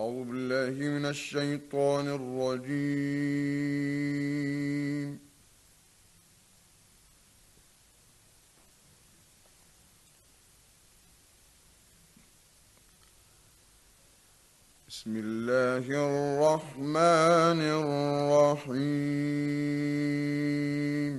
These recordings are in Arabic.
أعوذ بالله من الشيطان الرجيم. بسم الله الرحمن الرحيم.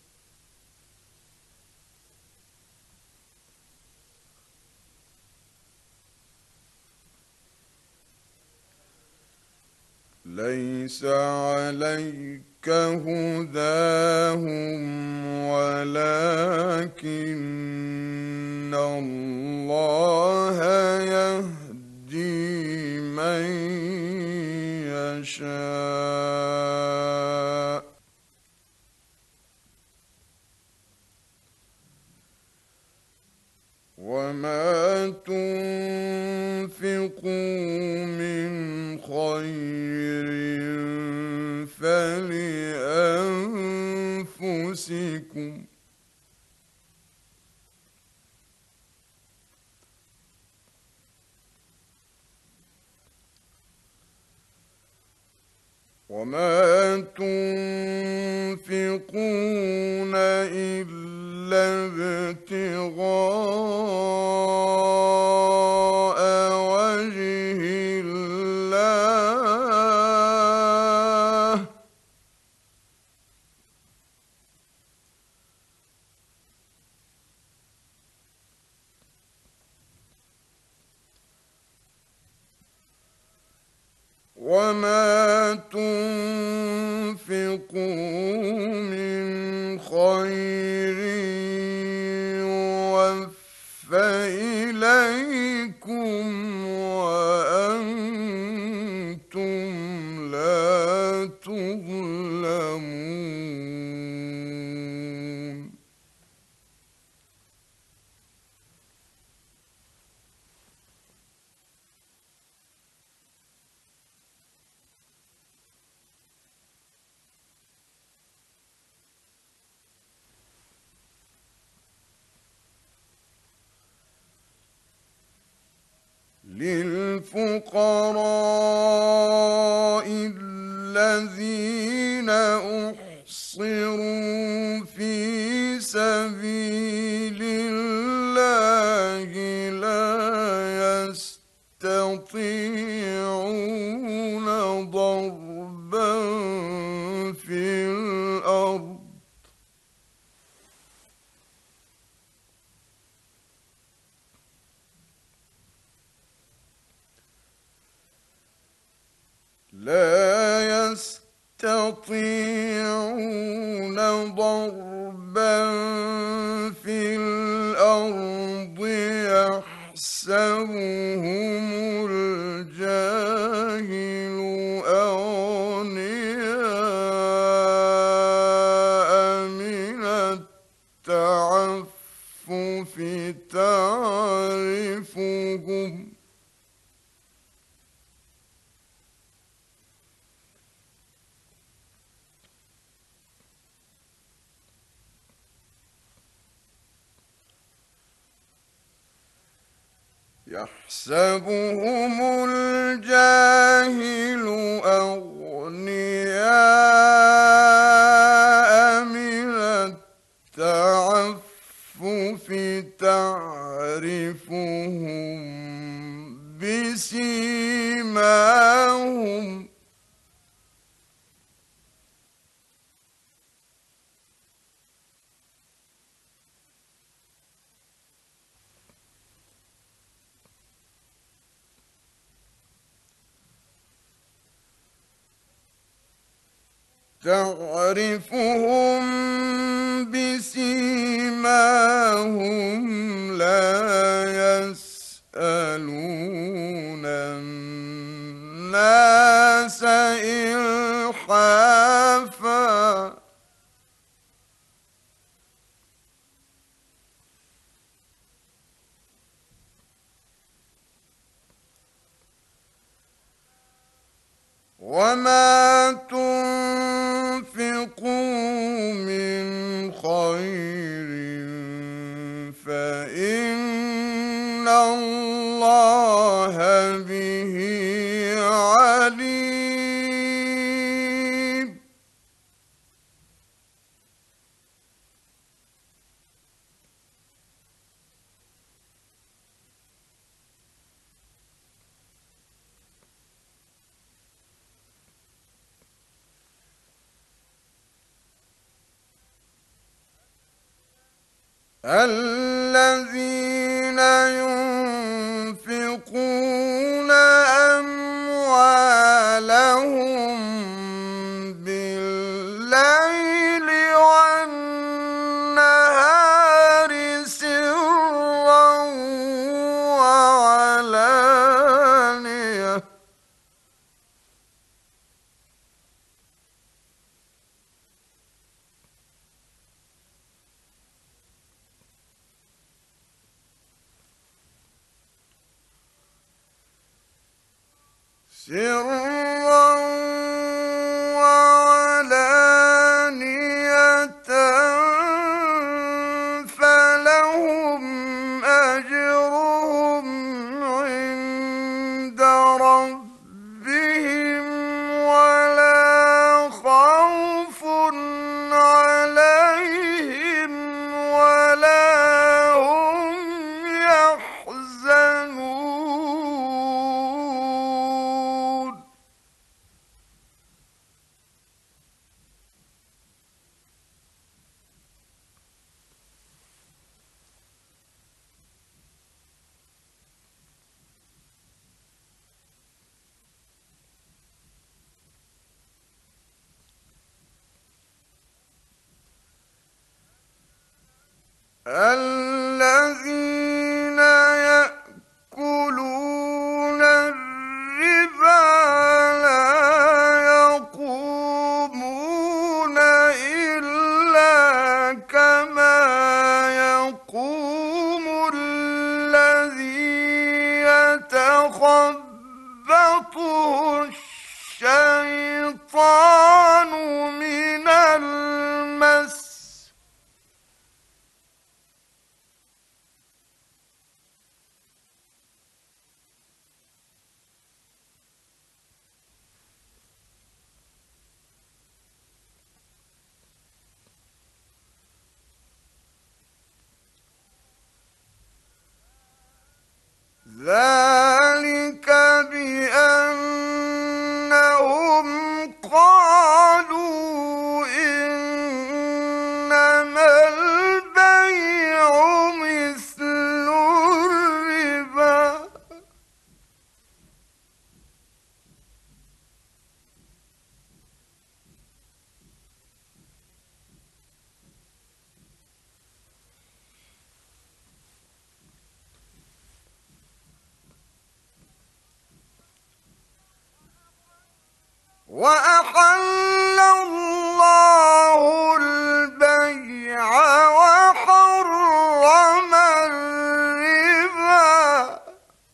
ليس عليك هداهم ولكن الله يهدي من يشاء. وما تنفقوا من خير فلأنفسكم، وما تنفقون إلا ابتغاء وجه الله، وما تنفقوا من خير يوفى إليكم وأنتم لا تظلمون. للفقراء الذين أحصروا في سبيل الله لا يستطيعون ضربا في الأرض يحسبهم الجاهل أغنياء من التعفف يحسبهم الجاهل أغنياء من التعفف تعرفهم بسيماهم لا يسألون الناس إلحافا وما تنفقوا من خير فإن الله به الذين ينفقون أموالهم بالليل والنهار سرا وعلانية فلهم أجرهم عند ربهم ولا خوف عليهم ولا هم يحزنون الذين يأكلون الربا لا يقومون إلا كما يقوم الذي يتخبطه الشيطان من المس ذلك بأنهم قالوا إنما البيع مثل الربا وأحل الله البيع وحرم الربا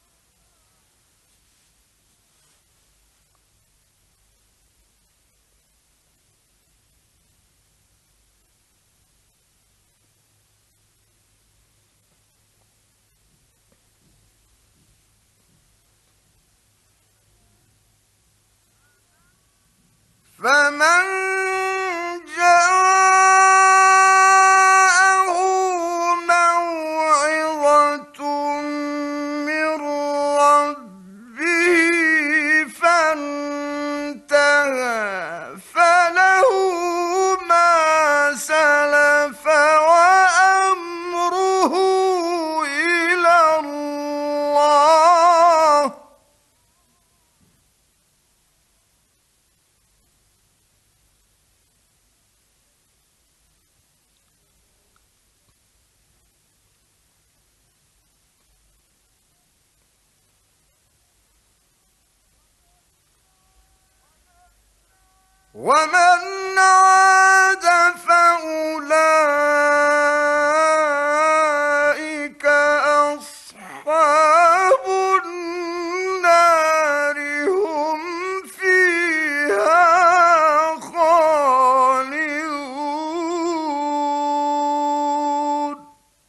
فمن جاءه موعظة من ربه فانتهى فله ما سلف وأمره إلى الله ومن عاد فأولئك أصحاب النار هم فيها خالدون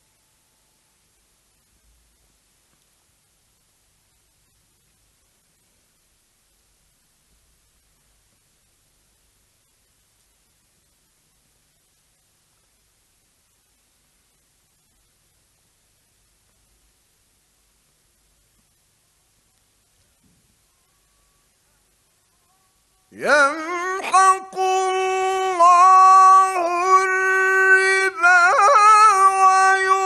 يمحق الله الربا ويربي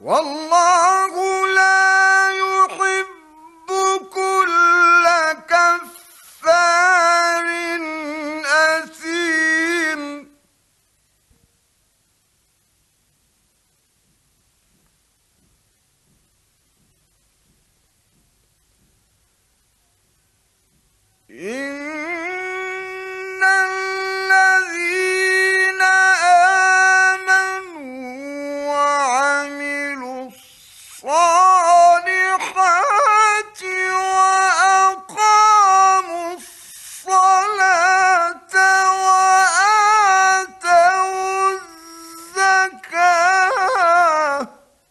والله لا يحب كل كفار أثيم. إن الذين آمنوا وعملوا الصالحات وأقاموا الصلاة وآتوا الزكاة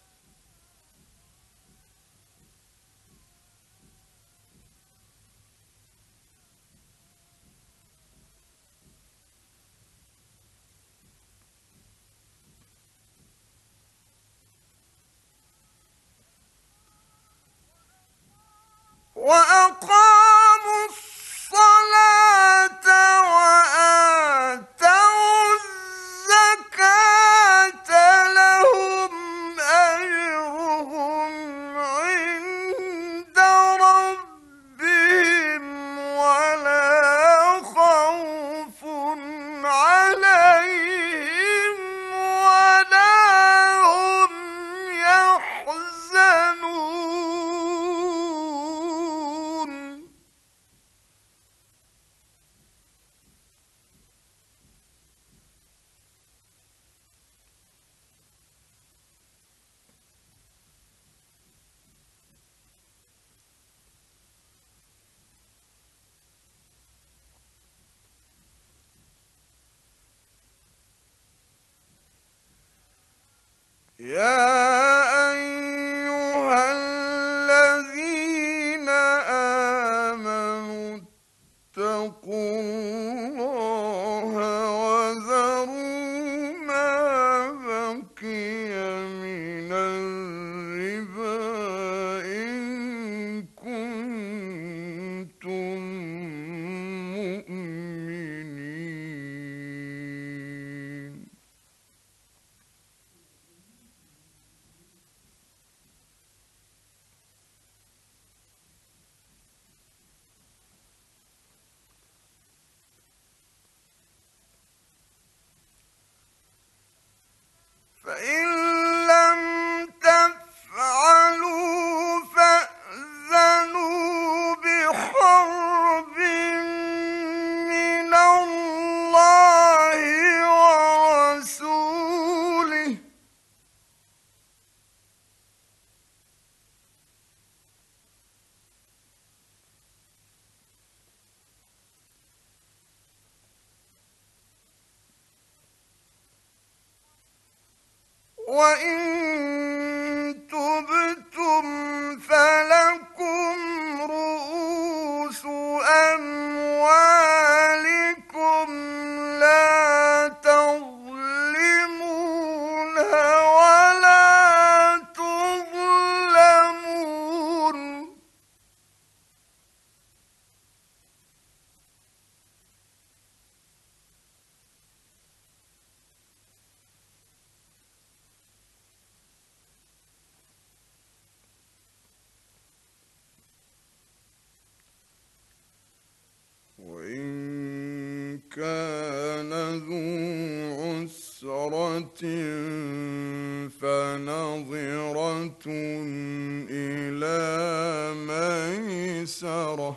وأقاموا الصلاة وآتوا الزكاة لهم أجرهم عند ربهم ولا خوف عليهم ولا هم يحزنون. يا أيها الذين آمنوا اتقوا الله وذروا ما بقي من الربا إن كنتم مؤمنين. فإن لم تفعلوا فأذنوا بحرب من الله ورسوله. وإن تبتم فلكم رؤوس أموالكم لا تظلمون ولا تظلمون. وإن كان ذو عسرة فنظرة إلى ميسرة.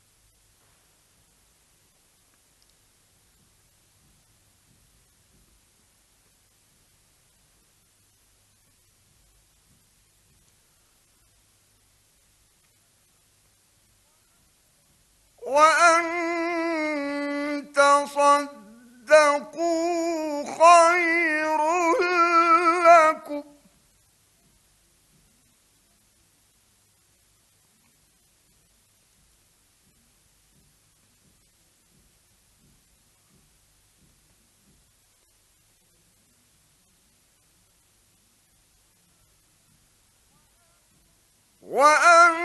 وأن تصدقوا خير لكم. وأن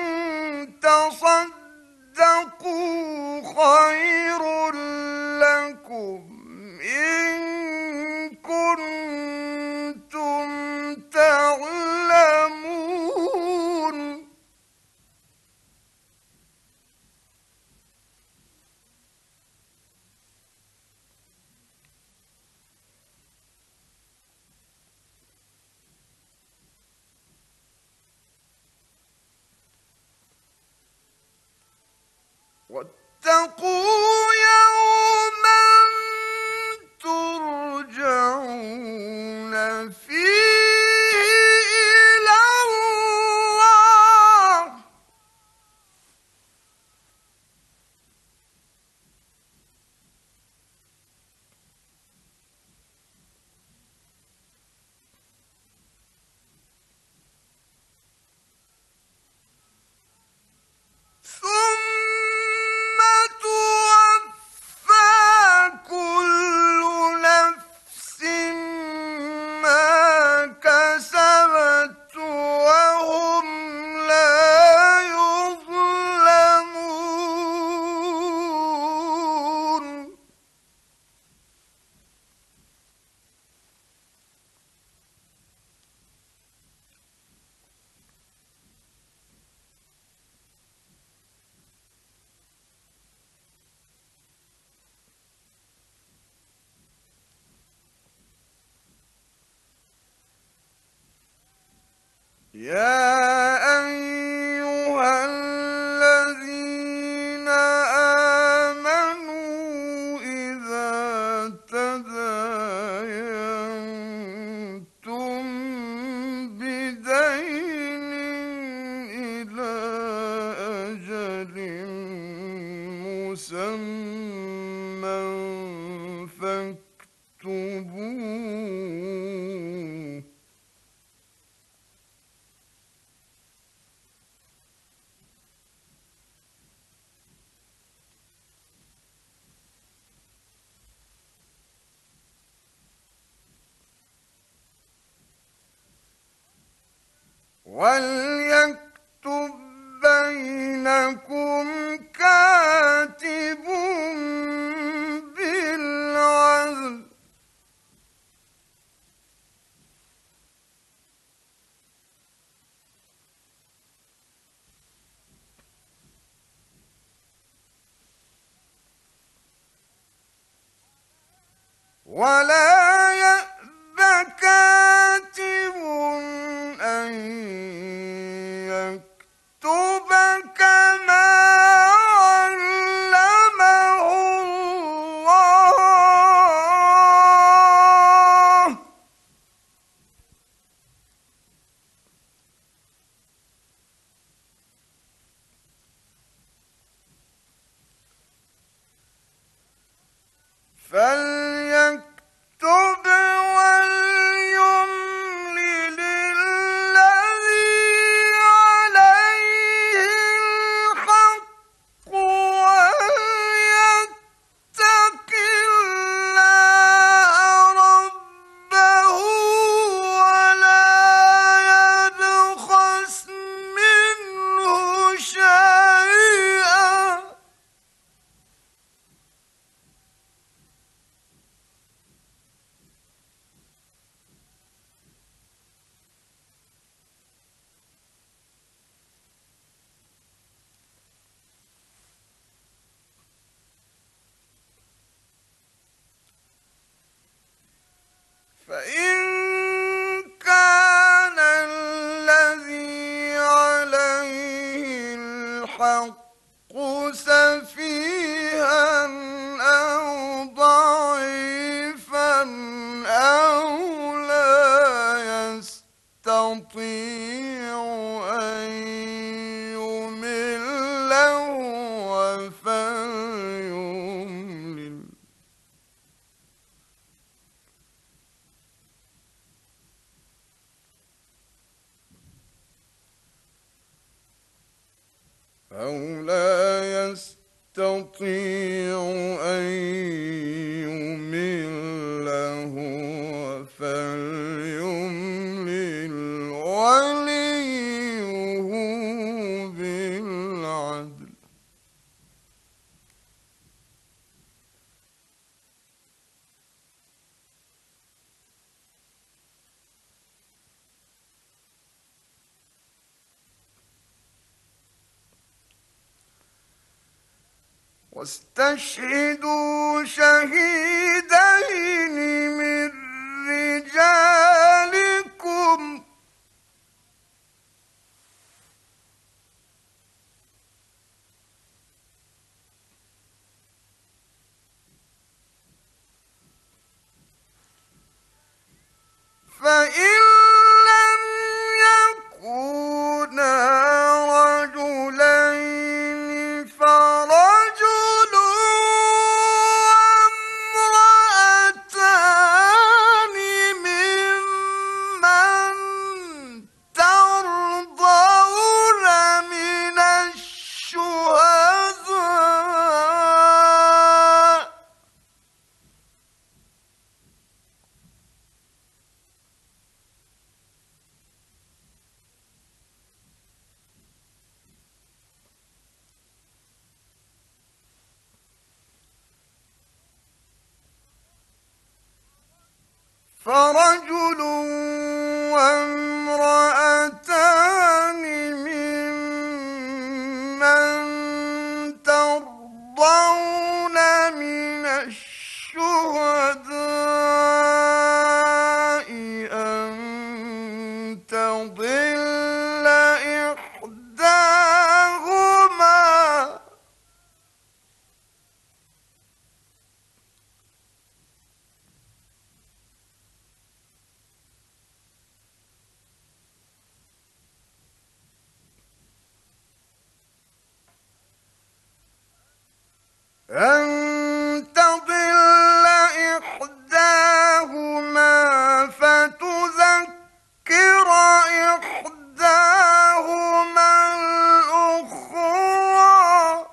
تصدقوا خير لكم إن كنتم تعلمون. واتقوا يوما ترجعون فيه إلى الله ثم توفى كل نفس ما كسبت وهم لا يظلمون يا أيها الذين آمنوا إذا تداينتم بدين إلى أجل مسمى فاكتبوه وليكتب بينكم كاتب بالعدل ولا يأب كاتب أن يكتب كما علمه الله فليكتب وليملل الذي عليه الحق وليتق الله ربه ولا يبخس منه شيئا فإن كان الذي عليه الحق سفيها أو ضعيفا أو لا يستطيع أن يمل هو فليملل أو لا يستطيع أن يمل هو فليملل وليه بالعدل واستشهدوا شهيدين من رجالكم فإن لم يكونا رجلين فرجل وامرأتان ممن ترضون من الشهداء فرجل وامرأتان ممن ترضون من الشهداء أن تضل إحداهما فتذكر إحداهما الأخرى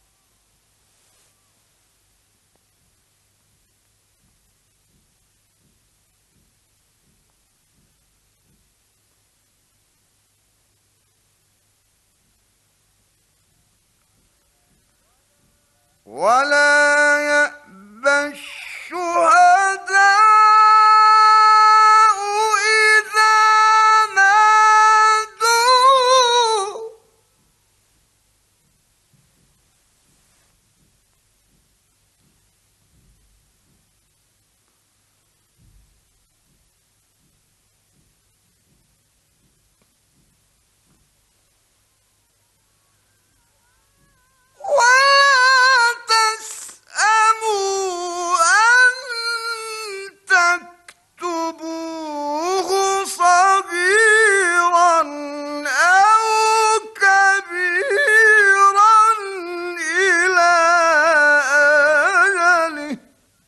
ولا يأبى الشهداء إذا نادوا ولا تسأموا أن تكتبوه صغيرا أو كبيرا إلى أجله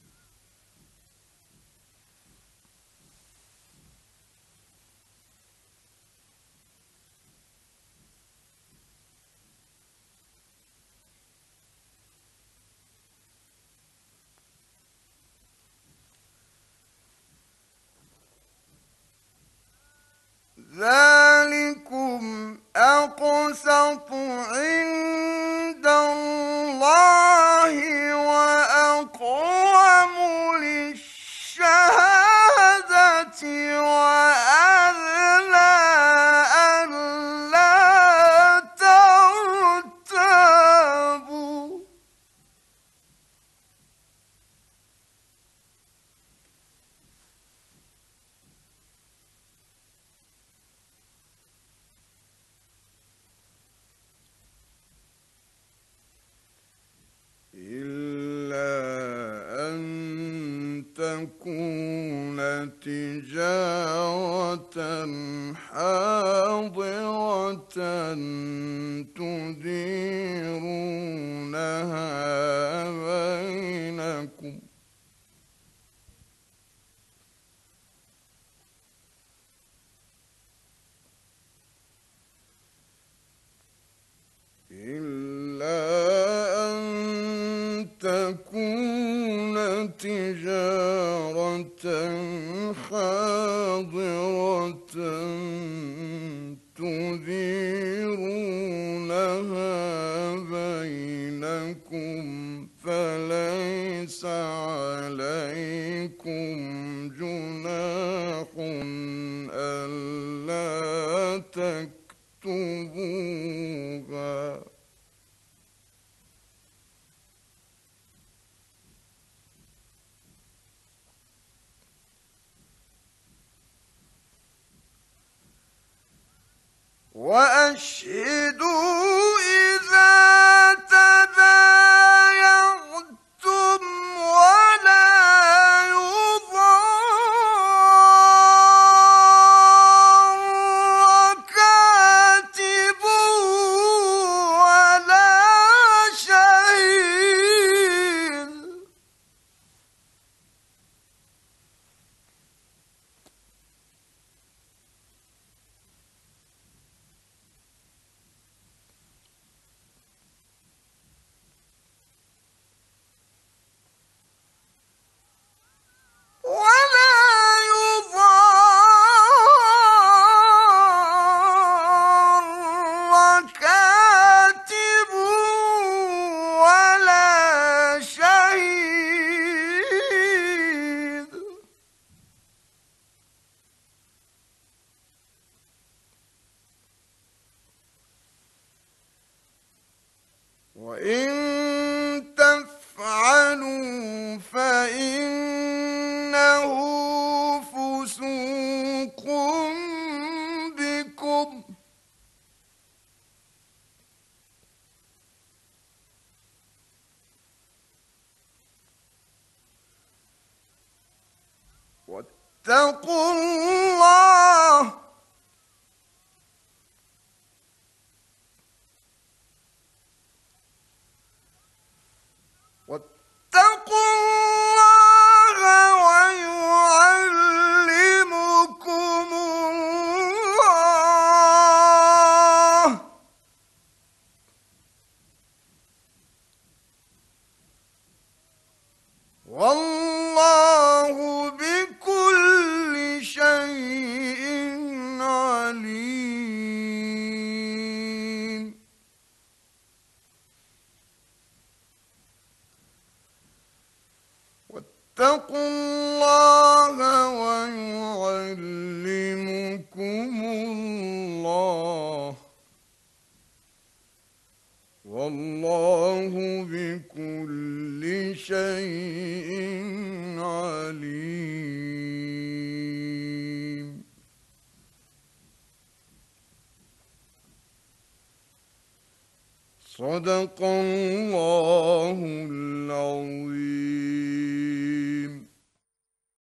ذلكم أقسط عند الله وأقوم للشهادة وأدنى ألا ترتابوا إلا أن تكون تجارة حاضرة تديرونها بينكم إلا أن تكون تجارة حاضرة تديرونها بينكم فليس عليكم جناح ألا تكتبوها وأشهدوا إذا تبايعتم ولا يضار إنه فسوق بكم واتقوا الله واتقوا الله ويعلمكم الله والله بكل شيء عليم واتقوا الله ويعلمكم الله والله بكل شيء عليم. صدق الله العظيم.